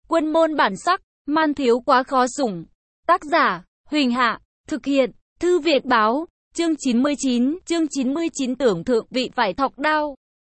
Quân môn bản sắc, man thiếu quá khó sủng. Tác giả, Huỳnh Hạ, thực hiện, Thư Viện Báo, chương 99 tưởng thượng vị phải thọc đao.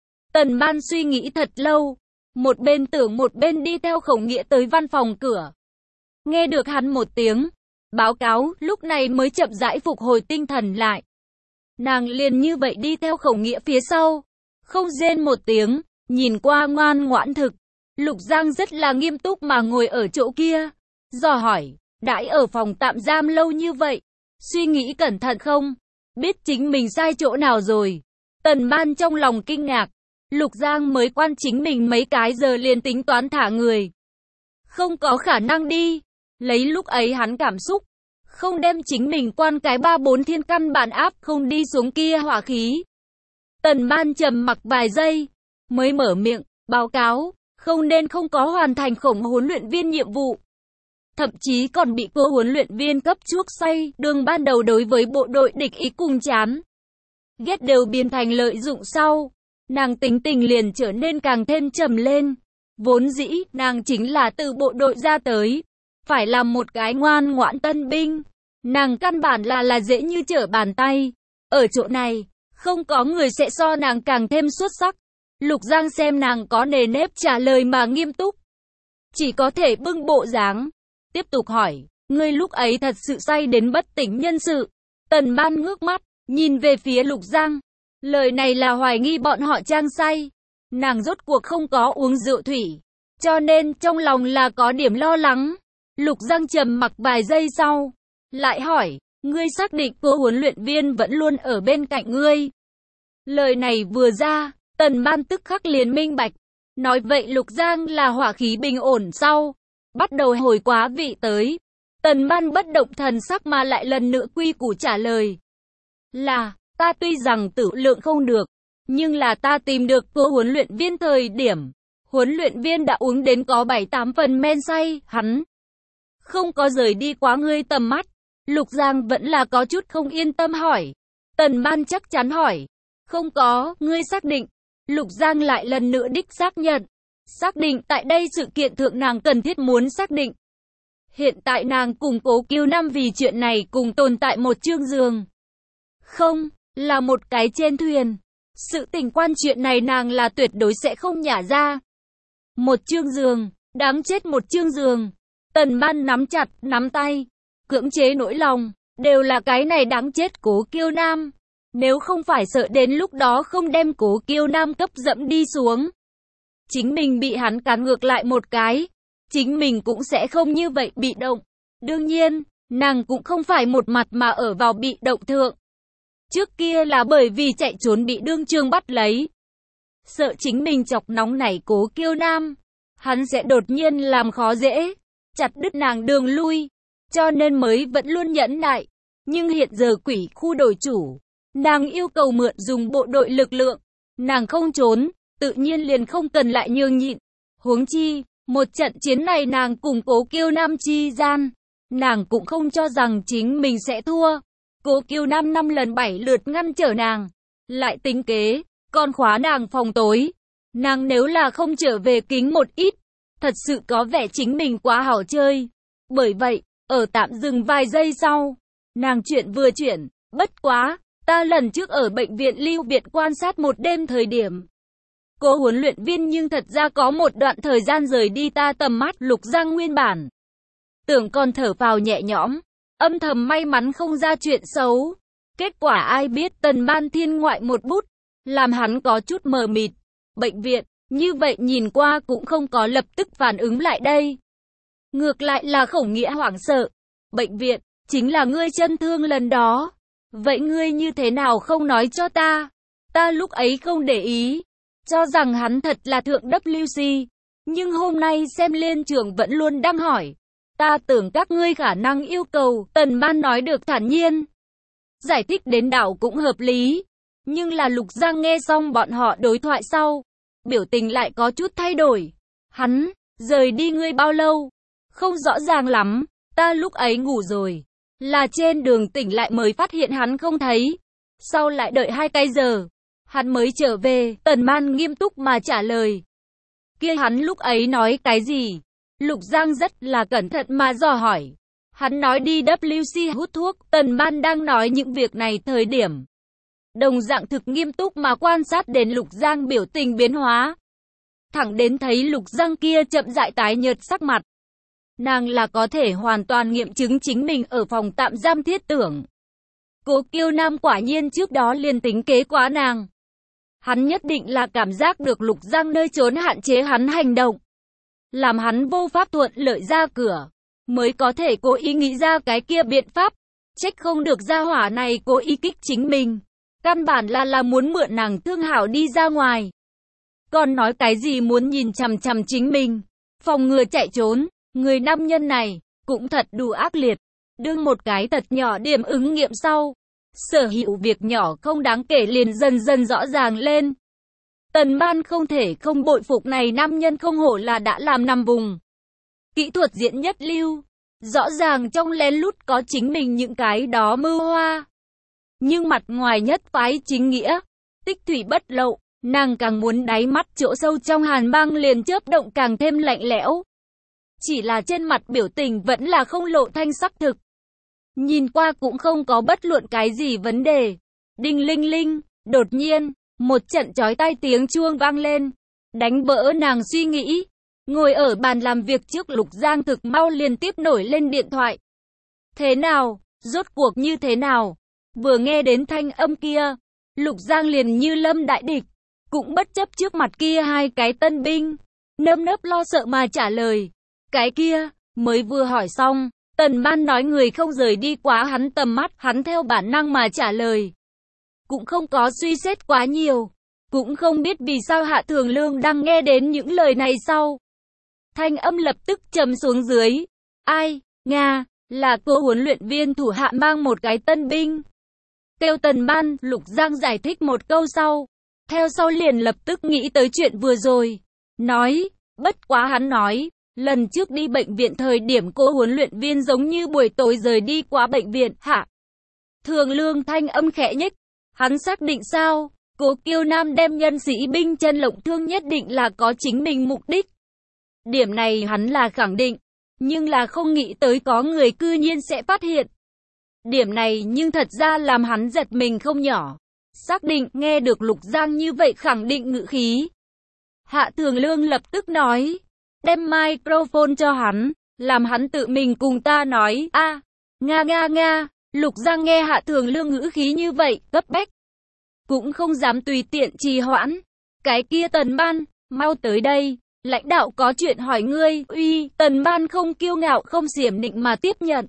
Tần Ban suy nghĩ thật lâu, một bên tưởng một bên đi theo Khổng Nghĩa tới văn phòng cửa. Nghe được hắn một tiếng báo cáo, lúc này mới chậm rãi phục hồi tinh thần lại. Nàng liền như vậy đi theo Khổng Nghĩa phía sau, không rên một tiếng, nhìn qua ngoan ngoãn thực. Lục Giang rất là nghiêm túc mà ngồi ở chỗ kia, dò hỏi, đãi ở phòng tạm giam lâu như vậy, suy nghĩ cẩn thận không? Biết chính mình sai chỗ nào rồi? Tần Ban trong lòng kinh ngạc, Lục Giang mới quan chính mình mấy cái giờ liền tính toán thả người. Không có khả năng đi, lấy lúc ấy hắn cảm xúc, không đem chính mình quan cái 3-4 thiên căn bản áp không đi xuống kia hỏa khí. Tần Ban trầm mặc vài giây, mới mở miệng, báo cáo, không nên không có hoàn thành Khổng huấn luyện viên nhiệm vụ. Thậm chí còn bị cô huấn luyện viên cấp chuốc say, đường ban đầu đối với bộ đội địch ý cùng chán ghét đều biến thành lợi dụng sau. Nàng tính tình liền trở nên càng thêm trầm lên. Vốn dĩ, nàng chính là từ bộ đội ra tới, phải làm một cái ngoan ngoãn tân binh. Nàng căn bản là dễ như trở bàn tay. Ở chỗ này, không có người sẽ so nàng càng thêm xuất sắc. Lục Giang xem nàng có nề nếp trả lời mà nghiêm túc, chỉ có thể bưng bộ dáng, tiếp tục hỏi, ngươi lúc ấy thật sự say đến bất tỉnh nhân sự. Tần Ban ngước mắt, nhìn về phía Lục Giang. Lời này là hoài nghi bọn họ trang say. Nàng rốt cuộc không có uống rượu thủy, cho nên trong lòng là có điểm lo lắng. Lục Giang trầm mặc vài giây sau, lại hỏi, ngươi xác định cô huấn luyện viên vẫn luôn ở bên cạnh ngươi? Lời này vừa ra, Tần Ban tức khắc liền minh bạch. Nói vậy Lục Giang là hỏa khí bình ổn sau, bắt đầu hồi quá vị tới. Tần Ban bất động thần sắc mà lại lần nữa quy củ trả lời. Là, ta tuy rằng tử lượng không được, nhưng là ta tìm được cô huấn luyện viên thời điểm. Huấn luyện viên đã uống đến có 7-8 phần men say, hắn không có rời đi quá ngươi tầm mắt. Lục Giang vẫn là có chút không yên tâm hỏi. Tần Ban chắc chắn hỏi. Không có, ngươi xác định. Lục Giang lại lần nữa đích xác nhận. Xác định tại đây sự kiện thượng nàng cần thiết muốn xác định. Hiện tại nàng cùng Cố Kiêu Nam vì chuyện này cùng tồn tại một chương giường. Không, là một cái trên thuyền. Sự tình quan chuyện này nàng là tuyệt đối sẽ không nhả ra. Một chương giường, đáng chết một chương giường. Tần Ban nắm chặt, nắm tay, cưỡng chế nỗi lòng, đều là cái này đáng chết Cố Kiêu Nam. Nếu không phải sợ đến lúc đó không đem Cố Kiêu Nam cấp dẫm đi xuống, chính mình bị hắn cán ngược lại một cái, chính mình cũng sẽ không như vậy bị động. Đương nhiên, nàng cũng không phải một mặt mà ở vào bị động thượng. Trước kia là bởi vì chạy trốn bị đương trường bắt lấy. Sợ chính mình chọc nóng nảy Cố Kiêu Nam, hắn sẽ đột nhiên làm khó dễ, chặt đứt nàng đường lui, cho nên mới vẫn luôn nhẫn nại. Nhưng hiện giờ quỷ khu đổi chủ, nàng yêu cầu mượn dùng bộ đội lực lượng, nàng không trốn, tự nhiên liền không cần lại nhường nhịn. Huống chi, một trận chiến này nàng cùng Cố Kiêu Nam chi gian, nàng cũng không cho rằng chính mình sẽ thua. Cố Kiêu Nam 5 lần 7 lượt ngăn trở nàng, lại tính kế, còn khóa nàng phòng tối. Nàng nếu là không trở về kính một ít, thật sự có vẻ chính mình quá hảo chơi. Bởi vậy, ở tạm dừng vài giây sau, nàng chuyện vừa chuyển, bất quá, ta lần trước ở bệnh viện Lưu Biệt quan sát một đêm thời điểm. Cô huấn luyện viên nhưng thật ra có một đoạn thời gian rời đi ta tầm mắt. Lục Giang nguyên bản tưởng còn thở phào nhẹ nhõm, âm thầm may mắn không ra chuyện xấu. Kết quả ai biết Tần Ban thiên ngoại một bút, làm hắn có chút mờ mịt. Bệnh viện, như vậy nhìn qua cũng không có lập tức phản ứng lại đây. Ngược lại là Khổng Nghĩa hoảng sợ. Bệnh viện, chính là ngươi chân thương lần đó. Vậy ngươi như thế nào không nói cho ta? Ta lúc ấy không để ý, cho rằng hắn thật là thượng WC. Nhưng hôm nay xem liên trường vẫn luôn đang hỏi. Ta tưởng các ngươi khả năng yêu cầu. Tần Ban nói được thản nhiên, giải thích đến đảo cũng hợp lý. Nhưng là Lục Giang nghe xong bọn họ đối thoại sau, biểu tình lại có chút thay đổi. Hắn rời đi ngươi bao lâu? Không rõ ràng lắm, ta lúc ấy ngủ rồi. Là trên đường tỉnh lại mới phát hiện hắn không thấy. Sau lại đợi 2 cái giờ, hắn mới trở về. Tần Ban nghiêm túc mà trả lời. Kia hắn lúc ấy nói cái gì? Lục Giang rất là cẩn thận mà dò hỏi. Hắn nói đi WC hút thuốc, Tần Ban đang nói những việc này thời điểm. Đồng dạng thực nghiêm túc mà quan sát đến Lục Giang biểu tình biến hóa. Thẳng đến thấy Lục Giang kia chậm rãi tái nhợt sắc mặt. Nàng là có thể hoàn toàn nghiệm chứng chính mình ở phòng tạm giam thiết tưởng. Cố Kiêu Nam quả nhiên trước đó liền tính kế quá nàng. Hắn nhất định là cảm giác được Lục Giang nơi trốn hạn chế hắn hành động. Làm hắn vô pháp thuận lợi ra cửa. Mới có thể cố ý nghĩ ra cái kia biện pháp. Trách không được gia hỏa này cố ý kích chính mình. Căn bản là muốn mượn nàng thương hảo đi ra ngoài. Còn nói cái gì muốn nhìn chằm chằm chính mình. Phòng ngừa chạy trốn. Người nam nhân này cũng thật đủ ác liệt. Đương một cái thật nhỏ điểm ứng nghiệm sau. Sở hữu việc nhỏ không đáng kể liền dần dần rõ ràng lên. Tần Ban không thể không bội phục này nam nhân không hổ là đã làm nằm vùng. Kỹ thuật diễn nhất lưu. Rõ ràng trong lén lút có chính mình những cái đó mưu hoa. Nhưng mặt ngoài nhất phái chính nghĩa. Tích thủy bất lậu. Nàng càng muốn đáy mắt chỗ sâu trong hàn băng liền chớp động càng thêm lạnh lẽo. Chỉ là trên mặt biểu tình vẫn là không lộ thanh sắc thực. Nhìn qua cũng không có bất luận cái gì vấn đề. Đinh linh linh, đột nhiên, một trận chói tai tiếng chuông vang lên. Đánh vỡ nàng suy nghĩ. Ngồi ở bàn làm việc trước Lục Giang thực mau liền tiếp nổi lên điện thoại. Thế nào? Rốt cuộc như thế nào? Vừa nghe đến thanh âm kia, Lục Giang liền như lâm đại địch. Cũng bất chấp trước mặt kia hai cái tân binh. Nơm nớp lo sợ mà trả lời. Cái kia, mới vừa hỏi xong. Tần Ban nói người không rời đi quá hắn tầm mắt, hắn theo bản năng mà trả lời. Cũng không có suy xét quá nhiều. Cũng không biết vì sao Hạ Thường Lương đang nghe đến những lời này sau. Thanh âm lập tức trầm xuống dưới. Ai? Nga, là cô huấn luyện viên thủ hạ mang một cái tân binh. Kêu Tần Ban, Lục Giang giải thích một câu sau. Theo sau liền lập tức nghĩ tới chuyện vừa rồi. Nói, bất quá hắn nói. Lần trước đi bệnh viện thời điểm cô huấn luyện viên giống như buổi tối rời đi qua bệnh viện, Hạ Thường Lương thanh âm khẽ nhếch. Hắn xác định sao? Cố Kiêu Nam đem nhân sĩ binh chân lộng thương nhất định là có chính mình mục đích. Điểm này hắn là khẳng định, nhưng là không nghĩ tới có người cư nhiên sẽ phát hiện. Điểm này nhưng thật ra làm hắn giật mình không nhỏ. Xác định nghe được Lục Giang như vậy khẳng định ngữ khí. Hạ Thường Lương lập tức nói. Đem microphone cho hắn, làm hắn tự mình cùng ta nói, Nga. Lục Giang nghe Hạ Thường Lương ngữ khí như vậy, cấp bách. Cũng không dám tùy tiện trì hoãn. Cái kia Tần Ban, mau tới đây, lãnh đạo có chuyện hỏi ngươi, uy, Tần Ban không kiêu ngạo không xiểm nịnh mà tiếp nhận.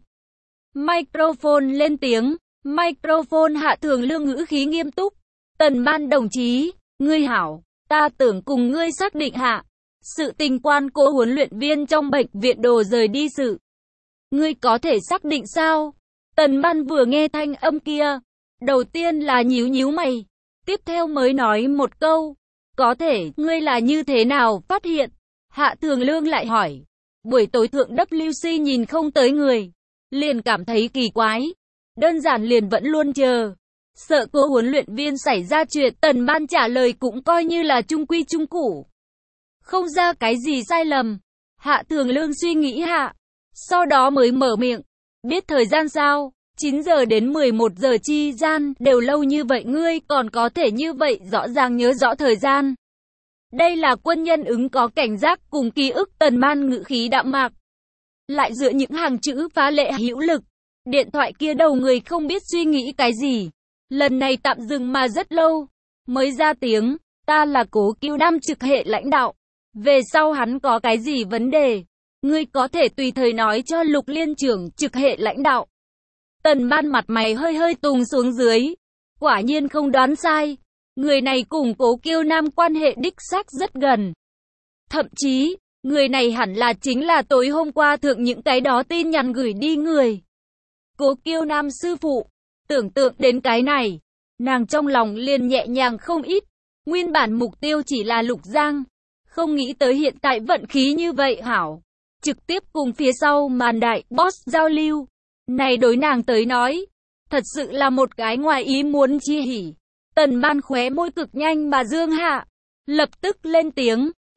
Microphone lên tiếng, microphone Hạ Thường Lương ngữ khí nghiêm túc. Tần Ban đồng chí, ngươi hảo, ta tưởng cùng ngươi xác định hạ. Sự tình quan cô huấn luyện viên trong bệnh viện đồ rời đi sự. Ngươi có thể xác định sao? Tần Ban vừa nghe thanh âm kia. Đầu tiên là nhíu mày. Tiếp theo mới nói một câu. Có thể, ngươi là như thế nào phát hiện? Hạ Thường Lương lại hỏi. Buổi tối thượng WC nhìn không tới người. Liền cảm thấy kỳ quái. Đơn giản liền vẫn luôn chờ. Sợ cô huấn luyện viên xảy ra chuyện. Tần Ban trả lời cũng coi như là trung quy trung củ. Không ra cái gì sai lầm. Hạ Thường Lương suy nghĩ hạ. Sau đó mới mở miệng. Biết thời gian sao? 9 giờ đến 11 giờ chi gian. Đều lâu như vậy ngươi còn có thể như vậy rõ ràng nhớ rõ thời gian. Đây là quân nhân ứng có cảnh giác cùng ký ức. Tần Ban ngữ khí đạm mạc. Lại dựa những hàng chữ phá lệ hữu lực. Điện thoại kia đầu người không biết suy nghĩ cái gì. Lần này tạm dừng mà rất lâu. Mới ra tiếng. Ta là Cố Kiêu Nam trực hệ lãnh đạo. Về sau hắn có cái gì vấn đề, ngươi có thể tùy thời nói cho Lục liên trưởng trực hệ lãnh đạo. Tần Ban mặt mày hơi tùng xuống dưới. Quả nhiên không đoán sai. Người này cùng Cố Kiêu Nam quan hệ đích xác rất gần. Thậm chí, người này hẳn là chính là tối hôm qua thượng những cái đó tin nhắn gửi đi người. Cố Kiêu Nam sư phụ. Tưởng tượng đến cái này, nàng trong lòng liền nhẹ nhàng không ít. Nguyên bản mục tiêu chỉ là Lục Giang. Không nghĩ tới hiện tại vận khí như vậy hảo. Trực tiếp cùng phía sau màn đại boss giao lưu. Này đối nàng tới nói. Thật sự là một cái ngoài ý muốn chi hỉ. Tần Ban khóe môi cực nhanh mà dương hạ. Lập tức lên tiếng.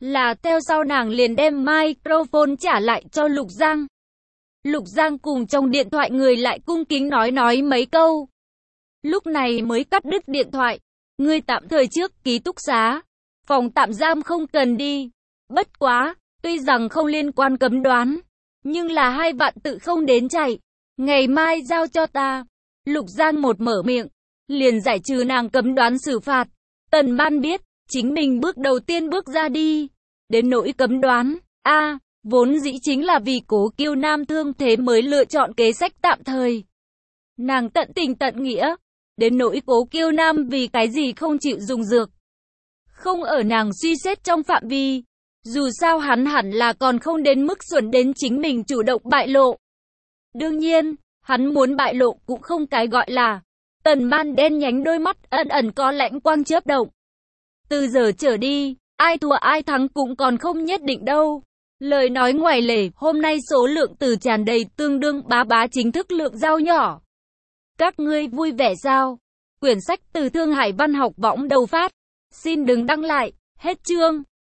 là theo sau nàng liền đem microphone trả lại cho Lục Giang. Lục Giang cùng trong điện thoại người lại cung kính nói mấy câu. Lúc này mới cắt đứt điện thoại. Ngươi tạm thời trước ký túc xá. Phòng tạm giam không cần đi. Bất quá, tuy rằng không liên quan cấm đoán, nhưng là 2 vạn tự không đến chạy. Ngày mai giao cho ta. Lục Giang một mở miệng, liền giải trừ nàng cấm đoán xử phạt. Tần Ban biết, chính mình bước đầu tiên bước ra đi. Đến nỗi cấm đoán, vốn dĩ chính là vì Cố Kiêu Nam thương thế mới lựa chọn kế sách tạm thời. Nàng tận tình tận nghĩa. Đến nỗi Cố Kiêu Nam vì cái gì không chịu dùng dược, không ở nàng suy xét trong phạm vi. Dù sao hắn hẳn là còn không đến mức xuẩn đến chính mình chủ động bại lộ. Đương nhiên, hắn muốn bại lộ cũng không cái gọi là. Tần Ban đen nhánh đôi mắt ẩn ẩn có lãnh quang chớp động. Từ giờ trở đi, ai thua ai thắng cũng còn không nhất định đâu. Lời nói ngoài lề, hôm nay số lượng từ tràn đầy tương đương bá chính thức lượng giao nhỏ. Các ngươi vui vẻ sao? Quyển sách từ Thương Hải Văn học võng đầu phát. Xin đừng đăng lại. Hết chương.